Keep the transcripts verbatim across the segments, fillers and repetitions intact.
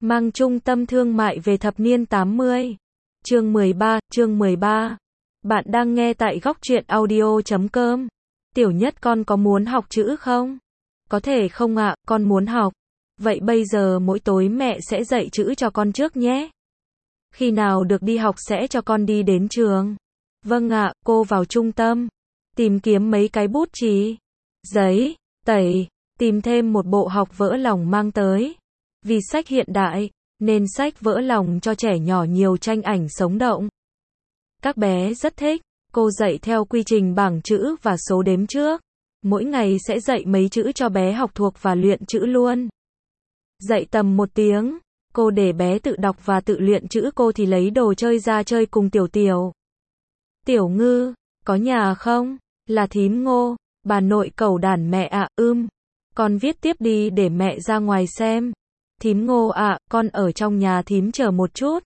mang trung tâm thương mại về thập niên tám mươi. Chương mười ba, chương mười ba. Bạn đang nghe tại góc truyện audio chấm com. Tiểu Nhất, con có muốn học chữ không? Có thể không ạ, con muốn học. Vậy bây giờ mỗi tối mẹ sẽ dạy chữ cho con trước nhé. Khi nào được đi học sẽ cho con đi đến trường. Vâng ạ, cô vào trung tâm. Tìm kiếm mấy cái bút chì, giấy, tẩy, tìm thêm một bộ học vỡ lòng mang tới. Vì sách hiện đại, nên sách vỡ lòng cho trẻ nhỏ nhiều tranh ảnh sống động. Các bé rất thích. Cô dạy theo quy trình bảng chữ và số đếm trước. Mỗi ngày sẽ dạy mấy chữ cho bé học thuộc và luyện chữ luôn. Dạy tầm một tiếng, cô để bé tự đọc và tự luyện chữ, cô thì lấy đồ chơi ra chơi cùng Tiểu Tiểu. Tiểu Ngư, có nhà không? Là thím Ngô, bà nội cẩu đản mẹ ạ. Ưm, con viết tiếp đi để mẹ ra ngoài xem. Thím Ngô ạ, con ở trong nhà, thím chờ một chút.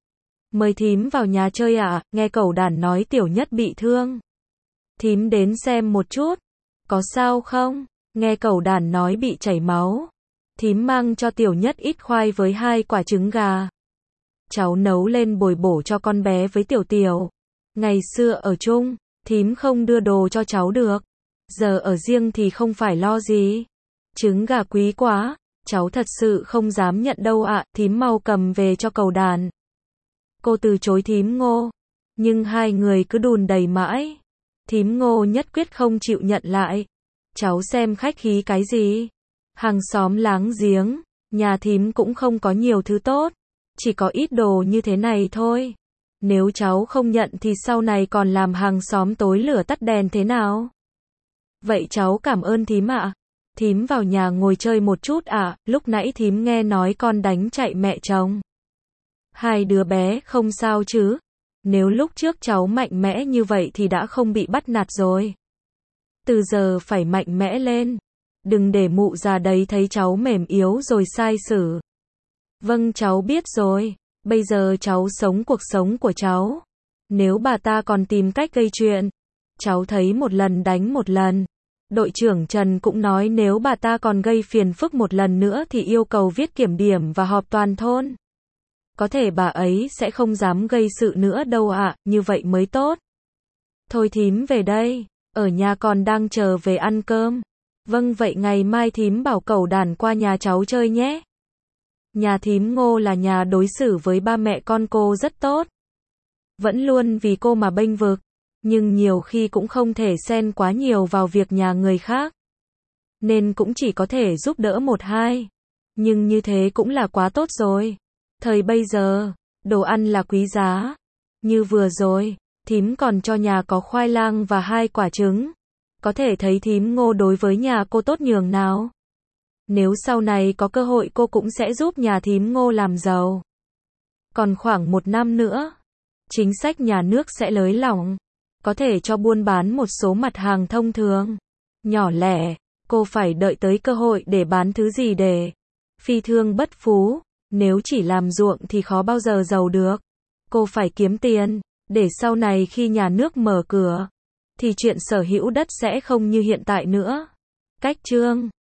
Mời thím vào nhà chơi ạ. Nghe cẩu đản nói Tiểu Nhất bị thương. Thím đến xem một chút. Có sao không? Nghe cẩu đản nói bị chảy máu. Thím mang cho Tiểu Nhất ít khoai với hai quả trứng gà. Cháu nấu lên bồi bổ cho con bé với Tiểu Tiểu. Ngày xưa ở chung, thím không đưa đồ cho cháu được. Giờ ở riêng thì không phải lo gì. Trứng gà quý quá, cháu thật sự không dám nhận đâu ạ. Thím mau cầm về cho cẩu đản. Cô từ chối thím Ngô, nhưng hai người cứ đùn đẩy mãi. Thím Ngô nhất quyết không chịu nhận lại. Cháu xem khách khí cái gì? Hàng xóm láng giếng, nhà thím cũng không có nhiều thứ tốt, chỉ có ít đồ như thế này thôi. Nếu cháu không nhận thì sau này còn làm hàng xóm tối lửa tắt đèn thế nào? Vậy cháu cảm ơn thím ạ. Thím vào nhà ngồi chơi một chút ạ. Lúc nãy thím nghe nói con đánh chạy mẹ chồng. Hai đứa bé không sao chứ? Nếu lúc trước cháu mạnh mẽ như vậy thì đã không bị bắt nạt rồi. Từ giờ phải mạnh mẽ lên. Đừng để mụ già đấy thấy cháu mềm yếu rồi sai xử. Vâng, cháu biết rồi. Bây giờ cháu sống cuộc sống của cháu. Nếu bà ta còn tìm cách gây chuyện, cháu thấy một lần đánh một lần. Đội trưởng Trần cũng nói nếu bà ta còn gây phiền phức một lần nữa thì yêu cầu viết kiểm điểm và họp toàn thôn. Có thể bà ấy sẽ không dám gây sự nữa đâu ạ, như vậy mới tốt. Thôi thím về đây, ở nhà còn đang chờ về ăn cơm. Vâng, vậy ngày mai thím bảo cẩu đản qua nhà cháu chơi nhé. Nhà thím Ngô là nhà đối xử với ba mẹ con cô rất tốt. Vẫn luôn vì cô mà bênh vực, nhưng nhiều khi cũng không thể xen quá nhiều vào việc nhà người khác. Nên cũng chỉ có thể giúp đỡ một hai. Nhưng như thế cũng là quá tốt rồi. Thời bây giờ, đồ ăn là quý giá. Như vừa rồi, thím còn cho nhà có khoai lang và hai quả trứng. Có thể thấy thím Ngô đối với nhà cô tốt nhường nào. Nếu sau này có cơ hội cô cũng sẽ giúp nhà thím Ngô làm giàu. Còn khoảng một năm nữa, chính sách nhà nước sẽ nới lỏng. Có thể cho buôn bán một số mặt hàng thông thường, nhỏ lẻ. Cô phải đợi tới cơ hội để bán thứ gì để phi thương bất phú. Nếu chỉ làm ruộng thì khó bao giờ giàu được. Cô phải kiếm tiền, để sau này khi nhà nước mở cửa, thì chuyện sở hữu đất sẽ không như hiện tại nữa. Cách chương